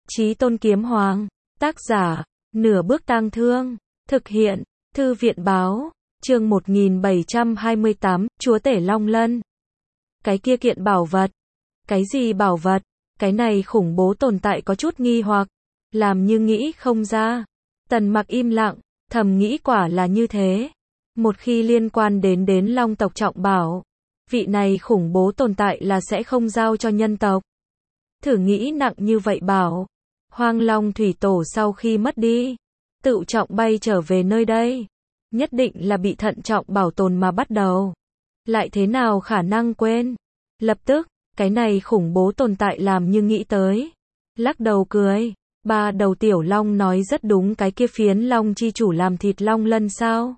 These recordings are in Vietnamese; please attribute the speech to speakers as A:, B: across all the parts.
A: Chí Tôn Kiếm Hoàng, tác giả, Nửa Bước Tang Thương, thực hiện, Thư viện báo, chương 1728, Chúa Tể Long Lân. Cái kia kiện bảo vật. Cái gì bảo vật? Cái này khủng bố tồn tại có chút nghi hoặc, làm như nghĩ không ra. Tần Mặc im lặng, thầm nghĩ quả là như thế. Một khi liên quan đến Long tộc trọng bảo, vị này khủng bố tồn tại là sẽ không giao cho nhân tộc. Thử nghĩ nặng như vậy bảo, Hoang Long Thủy Tổ sau khi mất đi, tự trọng bay trở về nơi đây, nhất định là bị thận trọng bảo tồn mà bắt đầu. Lại thế nào khả năng quên? Lập tức, cái này khủng bố tồn tại làm như nghĩ tới. Lắc đầu cười, ba đầu tiểu long nói rất đúng, cái kia phiến long chi chủ làm thịt long lân sao?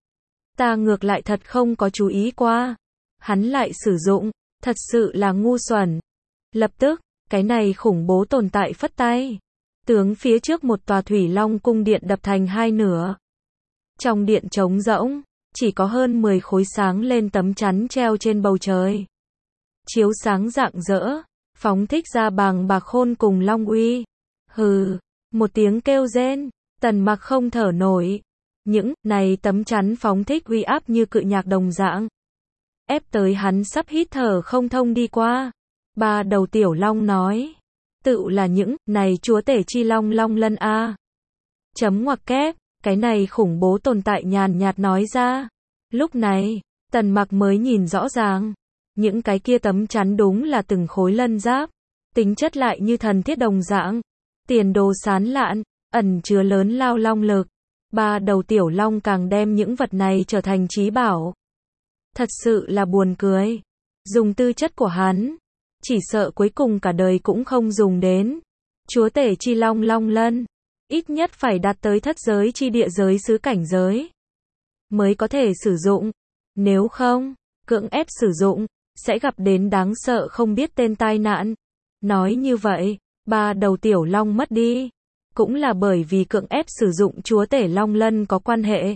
A: Ta ngược lại thật không có chú ý qua. Hắn lại sử dụng, thật sự là ngu xuẩn. Lập tức, cái này khủng bố tồn tại phất tay. Tướng phía trước một tòa thủy long cung điện đập thành hai nửa. Trong điện trống rỗng, chỉ có hơn 10 khối sáng lên tấm chắn treo trên bầu trời. Chiếu sáng rạng rỡ, phóng thích ra bàng bạc khôn cùng long uy. Hừ, một tiếng kêu rên, Tần Mặc không thở nổi. Những này tấm chắn phóng thích uy áp như cự nhạc đồng dạng, ép tới hắn sắp hít thở không thông đi qua. Ba đầu tiểu long nói, tự là những này chúa tể chi long long lân a. Chấm ngoặc kép, cái này khủng bố tồn tại nhàn nhạt nói ra. Lúc này, Tần Mặc mới nhìn rõ ràng, những cái kia tấm chắn đúng là từng khối lân giáp, tính chất lại như thần thiết đồng dạng, tiền đồ sán lạn, ẩn chứa lớn lao long lực. Ba đầu tiểu long càng đem những vật này trở thành chí bảo. Thật sự là buồn cười. Dùng tư chất của hắn, chỉ sợ cuối cùng cả đời cũng không dùng đến. Chúa tể chi long long lân, ít nhất phải đạt tới thất giới chi địa giới xứ cảnh giới, mới có thể sử dụng. Nếu không, cưỡng ép sử dụng, sẽ gặp đến đáng sợ không biết tên tai nạn. Nói như vậy, ba đầu tiểu long mất đi, cũng là bởi vì cưỡng ép sử dụng chúa tể long lân có quan hệ.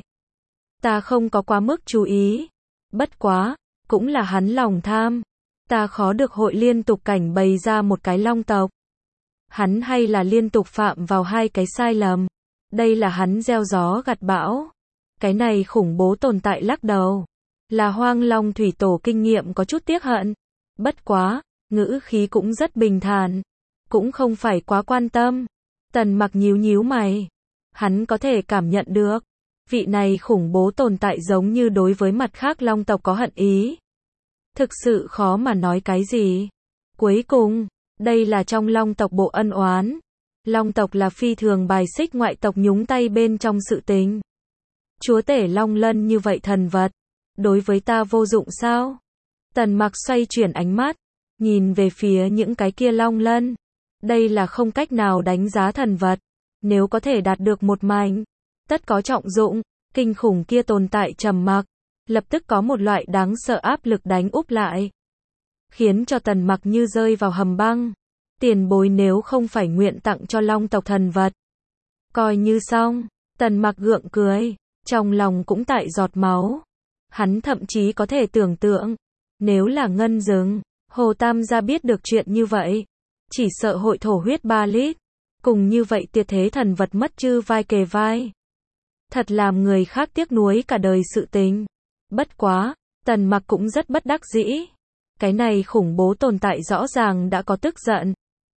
A: Ta không có quá mức chú ý. Bất quá, cũng là hắn lòng tham. Ta khó được hội liên tục cảnh bày ra một cái long tộc. Hắn hay là liên tục phạm vào hai cái sai lầm. Đây là hắn gieo gió gặt bão. Cái này khủng bố tồn tại lắc đầu. Là Hoang Long Thủy Tổ kinh nghiệm có chút tiếc hận. Bất quá, ngữ khí cũng rất bình thản. Cũng không phải quá quan tâm. Tần Mặc nhíu nhíu mày. Hắn có thể cảm nhận được, vị này khủng bố tồn tại giống như đối với mặt khác long tộc có hận ý. Thực sự khó mà nói cái gì. Cuối cùng, đây là trong long tộc bộ ân oán. Long tộc là phi thường bài xích ngoại tộc nhúng tay bên trong sự tình. Chúa tể long lân như vậy thần vật, đối với ta vô dụng sao? Tần Mặc xoay chuyển ánh mắt, nhìn về phía những cái kia long lân. Đây là không cách nào đánh giá thần vật. Nếu có thể đạt được một mảnh, tất có trọng dụng. Kinh khủng kia tồn tại trầm mặc, lập tức có một loại đáng sợ áp lực đánh úp lại, khiến cho Tần Mặc như rơi vào hầm băng. Tiền bối nếu không phải nguyện tặng cho long tộc thần vật, coi như xong. Tần Mặc gượng cười, trong lòng cũng tại giọt máu. Hắn thậm chí có thể tưởng tượng, nếu là Ngân Dừng, Hồ Tam gia biết được chuyện như vậy, chỉ sợ hội thổ huyết 3 lít. Cùng như vậy tuyệt thế thần vật mất chư vai kề vai, thật làm người khác tiếc nuối cả đời sự tình. Bất quá, Tần Mặc cũng rất bất đắc dĩ. Cái này khủng bố tồn tại rõ ràng đã có tức giận.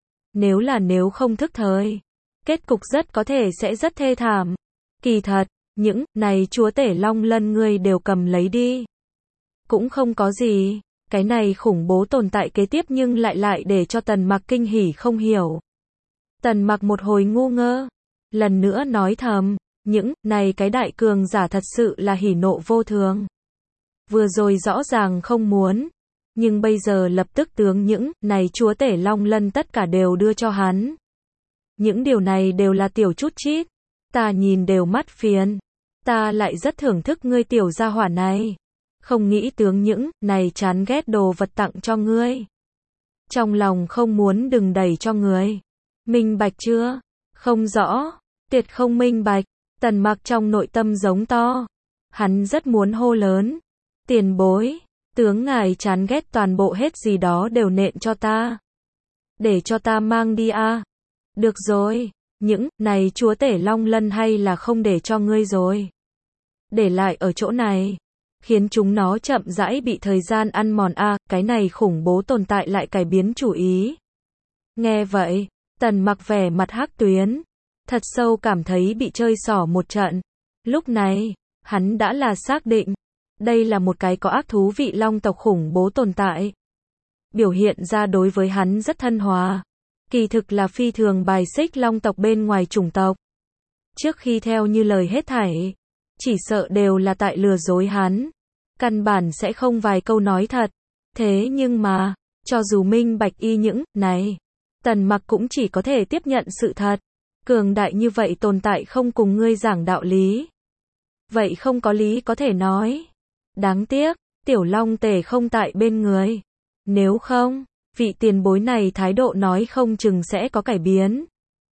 A: Nếu không thức thời, kết cục rất có thể sẽ rất thê thảm. Kỳ thật, những này chúa tể long lân ngươi đều cầm lấy đi, cũng không có gì. Cái này khủng bố tồn tại kế tiếp nhưng lại để cho Tần Mặc kinh hỉ không hiểu. Tần Mặc một hồi ngu ngơ, lần nữa nói thầm, những này cái đại cường giả thật sự là hỉ nộ vô thường. Vừa rồi rõ ràng không muốn, nhưng bây giờ lập tức tướng những này chúa tể long lân tất cả đều đưa cho hắn. Những điều này đều là tiểu chút chít, ta nhìn đều mắt phiền. Ta lại rất thưởng thức ngươi tiểu gia hỏa này, không nghĩ tướng những này chán ghét đồ vật tặng cho ngươi. Trong lòng không muốn đừng đẩy cho người. Minh bạch chưa? Không rõ, tuyệt không minh bạch. Tần Mặc trong nội tâm giống to. Hắn rất muốn hô lớn, tiền bối, tướng ngài chán ghét toàn bộ hết gì đó đều nện cho ta, để cho ta mang đi a. Được rồi, những này chúa tể Long Lân hay là không để cho ngươi rồi. Để lại ở chỗ này, khiến chúng nó chậm rãi bị thời gian ăn mòn cái này khủng bố tồn tại lại cải biến chủ ý. Nghe vậy, Tần Mặc vẻ mặt hắc tuyến, thật sâu cảm thấy bị chơi xỏ một trận. Lúc này, hắn đã là xác định, đây là một cái có ác thú vị long tộc khủng bố tồn tại. Biểu hiện ra đối với hắn rất thân hòa, kỳ thực là phi thường bài xích long tộc bên ngoài chủng tộc. Trước khi theo như lời hết thảy, chỉ sợ đều là tại lừa dối hắn, căn bản sẽ không vài câu nói thật. Thế nhưng mà, cho dù minh bạch y những này, Tần Mặc cũng chỉ có thể tiếp nhận sự thật. Cường đại như vậy tồn tại không cùng ngươi giảng đạo lý. Vậy không có lý có thể nói. Đáng tiếc, tiểu long tể không tại bên người. Nếu không, vị tiền bối này thái độ nói không chừng sẽ có cải biến.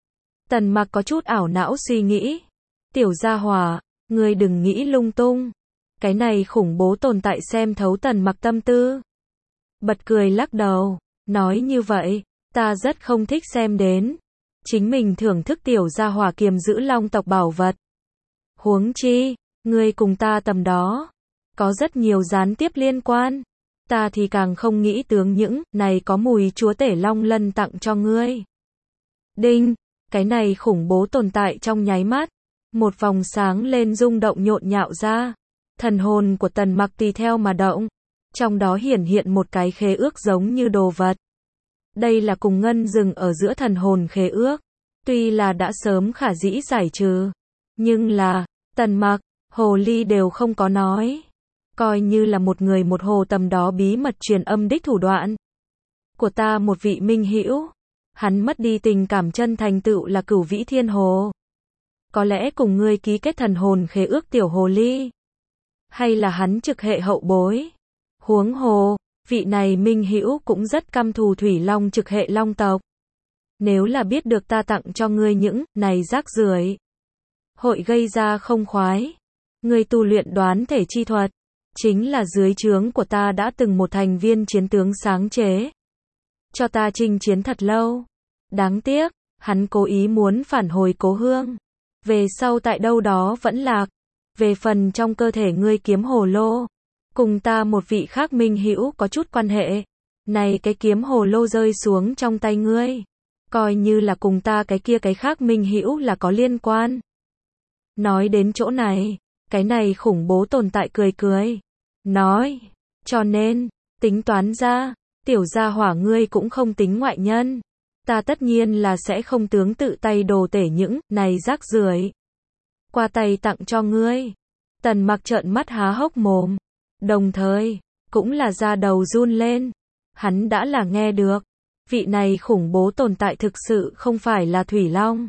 A: Tần Mặc có chút ảo não suy nghĩ. Tiểu gia hỏa, ngươi đừng nghĩ lung tung. Cái này khủng bố tồn tại xem thấu Tần Mặc tâm tư. Bật cười lắc đầu, nói như vậy, ta rất không thích xem đến. Chính mình thưởng thức tiểu gia hỏa kiềm giữ long tộc bảo vật. Huống chi, ngươi cùng ta tầm đó, có rất nhiều gián tiếp liên quan. Ta thì càng không nghĩ tướng những này có mùi chúa tể Long Lân tặng cho ngươi. Đinh, cái này khủng bố tồn tại trong nháy mắt. Một vòng sáng lên rung động nhộn nhạo ra. Thần hồn của Tần Mặc tùy theo mà động. Trong đó hiển hiện một cái khế ước giống như đồ vật. Đây là cùng ngân rừng ở giữa thần hồn khế ước. Tuy là đã sớm khả dĩ giải trừ. Nhưng là, Tần Mặc, hồ ly đều không có nói. Coi như là một người một hồ tầm đó bí mật truyền âm đích thủ đoạn. Của ta một vị minh hữu. Hắn mất đi tình cảm chân thành tựu là Cửu Vĩ Thiên Hồ. Có lẽ cùng ngươi ký kết thần hồn khế ước tiểu hồ ly. Hay là hắn trực hệ hậu bối. Huống hồ, vị này minh hữu cũng rất căm thù Thủy Long trực hệ long tộc. Nếu là biết được ta tặng cho ngươi những này rác rưởi, hội gây ra không khoái. Ngươi tu luyện đoán thể chi thuật, chính là dưới trướng của ta đã từng một thành viên chiến tướng sáng chế. Cho ta chinh chiến thật lâu. Đáng tiếc, hắn cố ý muốn phản hồi cố hương. Về sau tại đâu đó vẫn lạc. Về phần trong cơ thể ngươi kiếm hồ lô, cùng ta một vị khác minh hữu có chút quan hệ. Này cái kiếm hồ lô rơi xuống trong tay ngươi, coi như là cùng ta cái kia cái khác minh hữu là có liên quan. Nói đến chỗ này, cái này khủng bố tồn tại cười cười. Nói, cho nên, tính toán ra, tiểu gia hỏa ngươi cũng không tính ngoại nhân. Ta tất nhiên là sẽ không tướng tự tay đồ tể những này rác rưởi qua tay tặng cho ngươi. Tần Mặc trợn mắt há hốc mồm. Đồng thời, cũng là da đầu run lên. Hắn đã là nghe được. Vị này khủng bố tồn tại thực sự không phải là Thủy Long.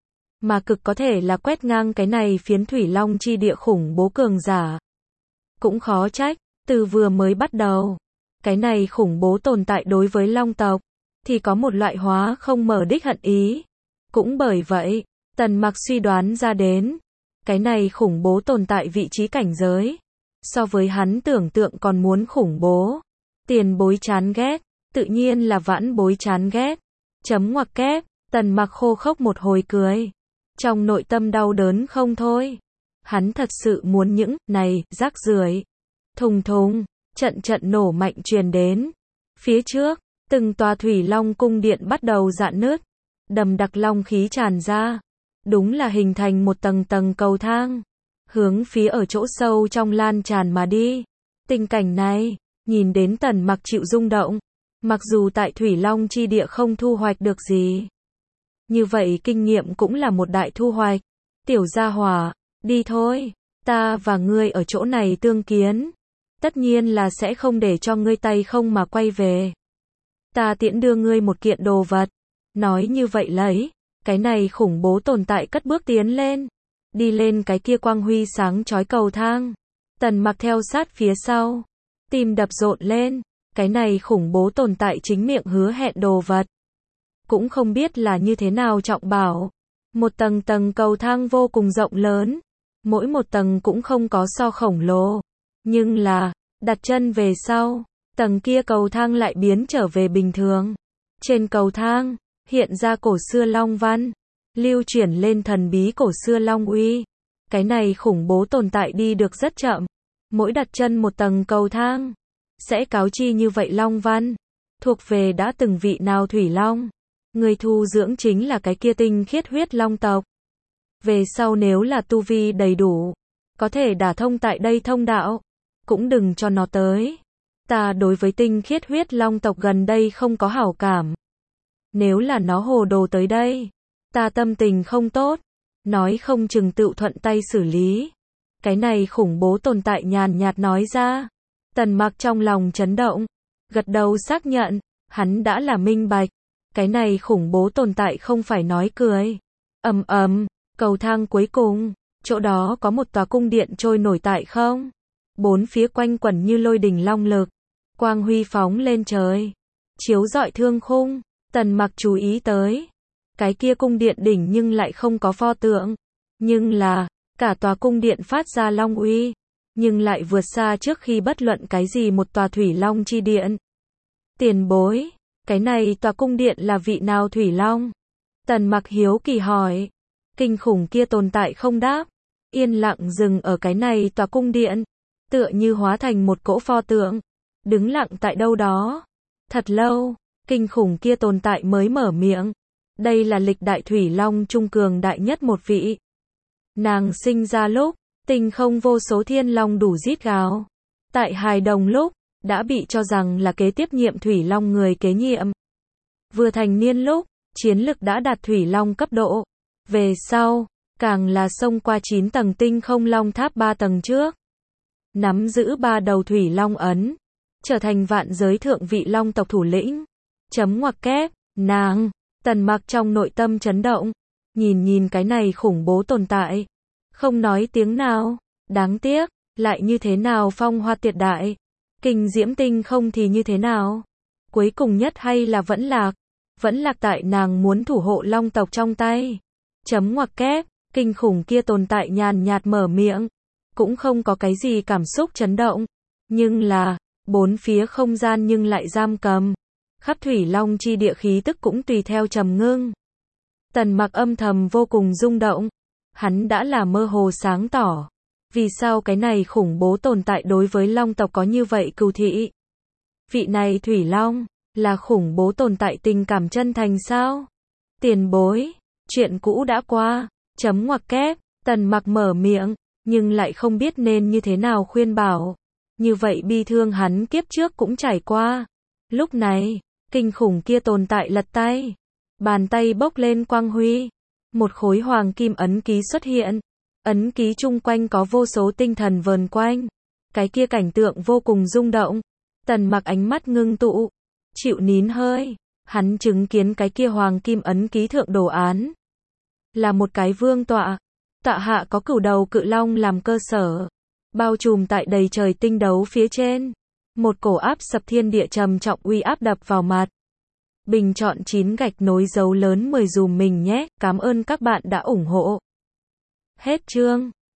A: Mà cực có thể là quét ngang cái này phiến Thủy Long chi địa khủng bố cường giả. Cũng khó trách, từ vừa mới bắt đầu. Cái này khủng bố tồn tại đối với Long tộc, thì có một loại hóa không mở đích hận ý. Cũng bởi vậy, Tần Mặc suy đoán ra đến. Cái này khủng bố tồn tại vị trí cảnh giới. So với hắn tưởng tượng còn muốn khủng bố. Tiền bối chán ghét, tự nhiên là vãn bối chán ghét. Chấm ngoặc kép, Tần Mặc khô khốc một hồi cười. Trong nội tâm đau đớn không thôi. Hắn thật sự muốn những này rác rưởi. Thùng thùng, trận trận nổ mạnh truyền đến. Phía trước, từng tòa Thủy Long cung điện bắt đầu rạn nứt. Đầm đặc long khí tràn ra. Đúng là hình thành một tầng tầng cầu thang. Hướng phía ở chỗ sâu trong lan tràn mà đi. Tình cảnh này, nhìn đến Tần Mặc chịu rung động. Mặc dù tại Thủy Long chi địa không thu hoạch được gì. Như vậy kinh nghiệm cũng là một đại thu hoạch. Tiểu gia hỏa, đi thôi. Ta và ngươi ở chỗ này tương kiến. Tất nhiên là sẽ không để cho ngươi tay không mà quay về. Ta tiễn đưa ngươi một kiện đồ vật. Nói như vậy lấy. Cái này khủng bố tồn tại cất bước tiến lên. Đi lên cái kia quang huy sáng chói cầu thang. Tần Mặc theo sát phía sau. Tim đập rộn lên. Cái này khủng bố tồn tại chính miệng hứa hẹn đồ vật. Cũng không biết là như thế nào trọng bảo. Một tầng tầng cầu thang vô cùng rộng lớn. Mỗi một tầng cũng không có so khổng lồ. Nhưng là, đặt chân về sau, tầng kia cầu thang lại biến trở về bình thường. Trên cầu thang, hiện ra cổ xưa long văn, lưu chuyển lên thần bí cổ xưa long uy. Cái này khủng bố tồn tại đi được rất chậm, mỗi đặt chân một tầng cầu thang, sẽ cáo chi như vậy long văn, thuộc về đã từng vị nào thủy long. Người thu dưỡng chính là cái kia tinh khiết huyết long tộc. Về sau nếu là tu vi đầy đủ, có thể đả thông tại đây thông đạo, cũng đừng cho nó tới. Ta đối với tinh khiết huyết long tộc gần đây không có hảo cảm. Nếu là nó hồ đồ tới đây, ta tâm tình không tốt, nói không chừng tự thuận tay xử lý. Cái này khủng bố tồn tại nhàn nhạt nói ra. Tần Mặc trong lòng chấn động, gật đầu xác nhận, hắn đã là minh bạch. Cái này khủng bố tồn tại không phải nói cười. Cầu thang cuối cùng, chỗ đó có một tòa cung điện trôi nổi tại không. Bốn phía quanh quẩn như lôi đình long lực, quang huy phóng lên trời, chiếu rọi thương khung. Tần Mặc chú ý tới, cái kia cung điện đỉnh nhưng lại không có pho tượng, nhưng là, cả tòa cung điện phát ra long uy, nhưng lại vượt xa trước khi bất luận cái gì một tòa thủy long chi điện. Tiền bối, cái này tòa cung điện là vị nào thủy long? Tần Mặc hiếu kỳ hỏi. Kinh khủng kia tồn tại không đáp, yên lặng dừng ở cái này tòa cung điện, tựa như hóa thành một cỗ pho tượng, đứng lặng tại đâu đó. Thật lâu, kinh khủng kia tồn tại mới mở miệng. Đây là lịch đại thủy long trung cường đại nhất một vị. Nàng sinh ra lúc, tinh không vô số thiên long đủ rít gào. Tại hài đồng lúc, đã bị cho rằng là kế tiếp nhiệm thủy long người kế nhiệm. Vừa thành niên lúc, chiến lực đã đạt thủy long cấp độ. Về sau, càng là xông qua 9 tầng tinh không long tháp 3 tầng trước. Nắm giữ 3 đầu thủy long ấn, trở thành vạn giới thượng vị long tộc thủ lĩnh. Chấm ngoặc kép, nàng, Tần Mặc trong nội tâm chấn động, nhìn cái này khủng bố tồn tại, không nói tiếng nào, đáng tiếc, lại như thế nào phong hoa tuyệt đại, kinh diễm tinh không thì như thế nào, cuối cùng nhất hay là vẫn lạc tại nàng muốn thủ hộ long tộc trong tay. Chấm ngoặc kép, kinh khủng kia tồn tại nhàn nhạt mở miệng, cũng không có cái gì cảm xúc chấn động, nhưng là, bốn phía không gian nhưng lại giam cầm, khắp thủy long chi địa khí tức cũng tùy theo trầm ngưng. Tần Mặc âm thầm vô cùng rung động, hắn đã là mơ hồ sáng tỏ, vì sao cái này khủng bố tồn tại đối với long tộc có như vậy cừu thị. Vị này thủy long, là khủng bố tồn tại tình cảm chân thành sao? Tiền bối, chuyện cũ đã qua, chấm ngoặc kép, Tần Mặc mở miệng, nhưng lại không biết nên như thế nào khuyên bảo. Như vậy bi thương hắn kiếp trước cũng trải qua. Lúc này, kinh khủng kia tồn tại lật tay, bàn tay bốc lên quang huy, một khối hoàng kim ấn ký xuất hiện, ấn ký chung quanh có vô số tinh thần vờn quanh, cái kia cảnh tượng vô cùng rung động. Tần Mặc ánh mắt ngưng tụ, chịu nín hơi, hắn chứng kiến cái kia hoàng kim ấn ký thượng đồ án, là một cái vương tọa, tọa hạ có cửu đầu cự long làm cơ sở, bao trùm tại đầy trời tinh đấu phía trên, một cổ áp sập thiên địa trầm trọng uy áp đập vào mặt. Bình chọn 9 gạch nối dấu lớn 10 dùm mình nhé, cảm ơn các bạn đã ủng hộ. Hết chương.